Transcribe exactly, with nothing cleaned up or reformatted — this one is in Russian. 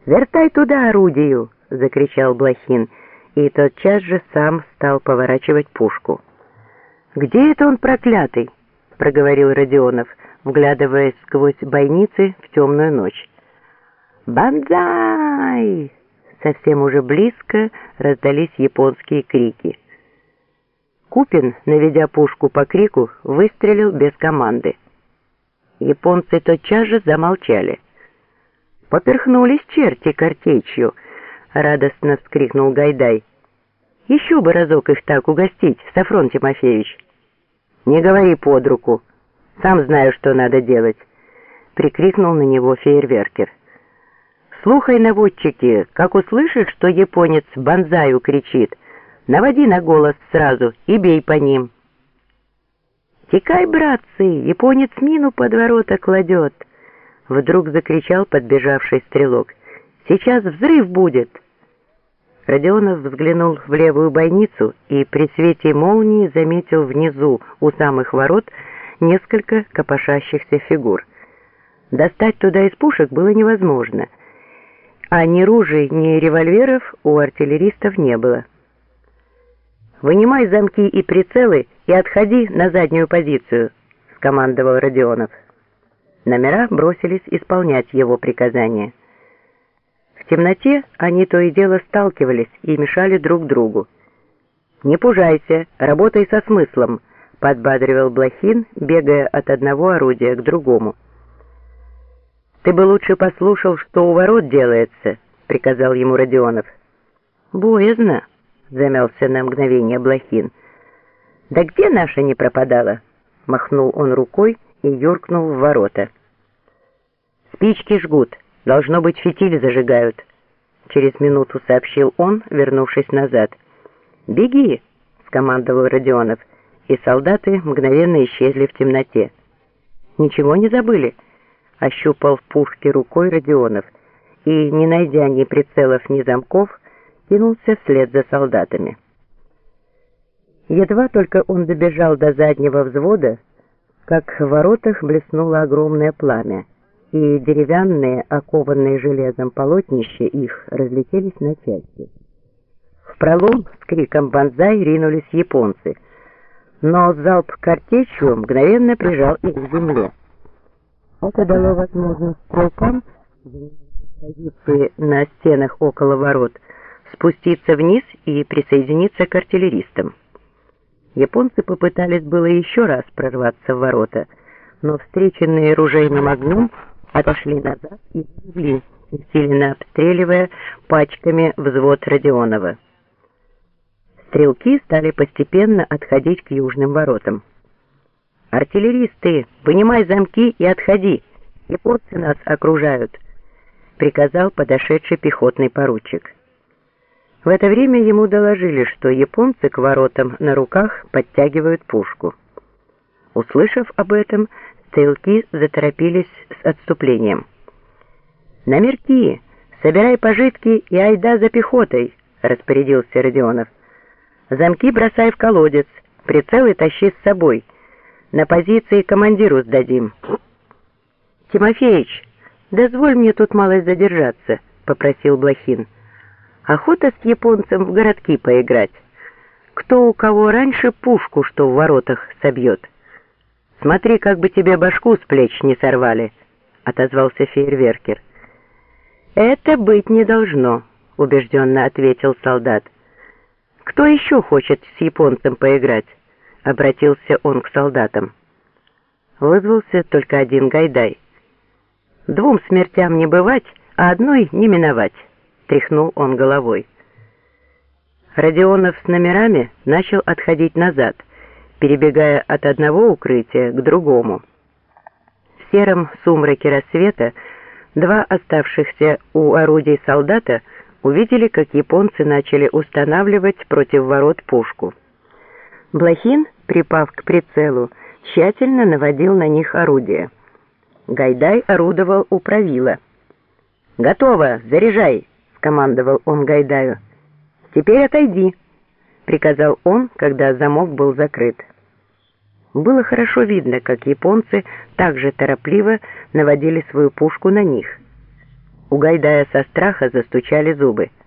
«Вертай туда орудию!» — закричал Блохин, и тотчас же сам стал поворачивать пушку. «Где это он, проклятый?» — проговорил Родионов, вглядываясь сквозь бойницы в темную ночь. «Бонзай!» Совсем уже близко раздались японские крики. Купин, наведя пушку по крику, выстрелил без команды. Японцы тотчас же замолчали. «Поперхнулись черти картечью!» — радостно вскрикнул Гайдай. «Еще бы разок их так угостить, Сафрон Тимофеевич!» «Не говори под руку, сам знаю, что надо делать!» — прикрикнул на него фейерверкер. «Слухай, наводчики, как услышишь, что японец бонзаю кричит, наводи на голос сразу и бей по ним!» «Текай, братцы, японец мину под ворота кладет!» Вдруг закричал подбежавший стрелок. «Сейчас взрыв будет!» Родионов взглянул в левую бойницу и при свете молнии заметил внизу, у самых ворот, несколько копошащихся фигур. Достать туда из пушек было невозможно, а ни ружей, ни револьверов у артиллеристов не было. «Вынимай замки и прицелы и отходи на заднюю позицию», — скомандовал Родионов. Номера бросились исполнять его приказания. В темноте они то и дело сталкивались и мешали друг другу. «Не пужайся, работай со смыслом», — подбадривал Блохин, бегая от одного орудия к другому. «Ты бы лучше послушал, что у ворот делается», — приказал ему Родионов. «Боязно», — замялся на мгновение Блохин. «Да где наша не пропадала?» — махнул он рукой и юркнул в ворота. «Спички жгут, должно быть, фитиль зажигают», — через минуту сообщил он, вернувшись назад. «Беги», — скомандовал Родионов, и солдаты мгновенно исчезли в темноте. «Ничего не забыли?» — ощупал в пушке рукой Родионов, и, не найдя ни прицелов, ни замков, кинулся вслед за солдатами. Едва только он добежал до заднего взвода, как в воротах блеснуло огромное пламя, и деревянные, окованные железом полотнища их разлетелись на части. В пролом с криком «Бонзай!» ринулись японцы, но залп картечью мгновенно прижал их к земле. Это дало возможность стрелкам, позиции на стенах около ворот, спуститься вниз и присоединиться к артиллеристам. Японцы попытались было еще раз прорваться в ворота, но встреченные ружейным огнем отошли назад и легли, усиленно обстреливая пачками взвод Родионова. Стрелки стали постепенно отходить к южным воротам. «Артиллеристы, вынимай замки и отходи! Японцы нас окружают!» — приказал подошедший пехотный поручик. В это время ему доложили, что японцы к воротам на руках подтягивают пушку. Услышав об этом, стрелки заторопились с отступлением. «Номерки, собирай пожитки и айда за пехотой!» — распорядился Родионов. «Замки бросай в колодец, прицелы тащи с собой. На позиции командиру сдадим». «Тимофеич, дозволь мне тут малость задержаться», — попросил Блохин. «Охота с японцем в городки поиграть. Кто у кого раньше пушку, что в воротах, собьет. Смотри, как бы тебе башку с плеч не сорвали», — отозвался фейерверкер. «Это быть не должно», — убежденно ответил солдат. «Кто еще хочет с японцем поиграть?» — обратился он к солдатам. Вызвался только один Гайдай. «Двум смертям не бывать, а одной не миновать», — тряхнул он головой. Родионов с номерами начал отходить назад, перебегая от одного укрытия к другому. В сером сумраке рассвета два оставшихся у орудий солдата увидели, как японцы начали устанавливать против ворот пушку. Блохин, припав к прицелу, тщательно наводил на них орудия. Гайдай орудовал у правила. «Готово, заряжай!» — скомандовал он Гайдаю. «Теперь отойди!» — приказал он, когда замок был закрыт. Было хорошо видно, как японцы так же торопливо наводили свою пушку на них. У Гайдая со страха застучали зубы.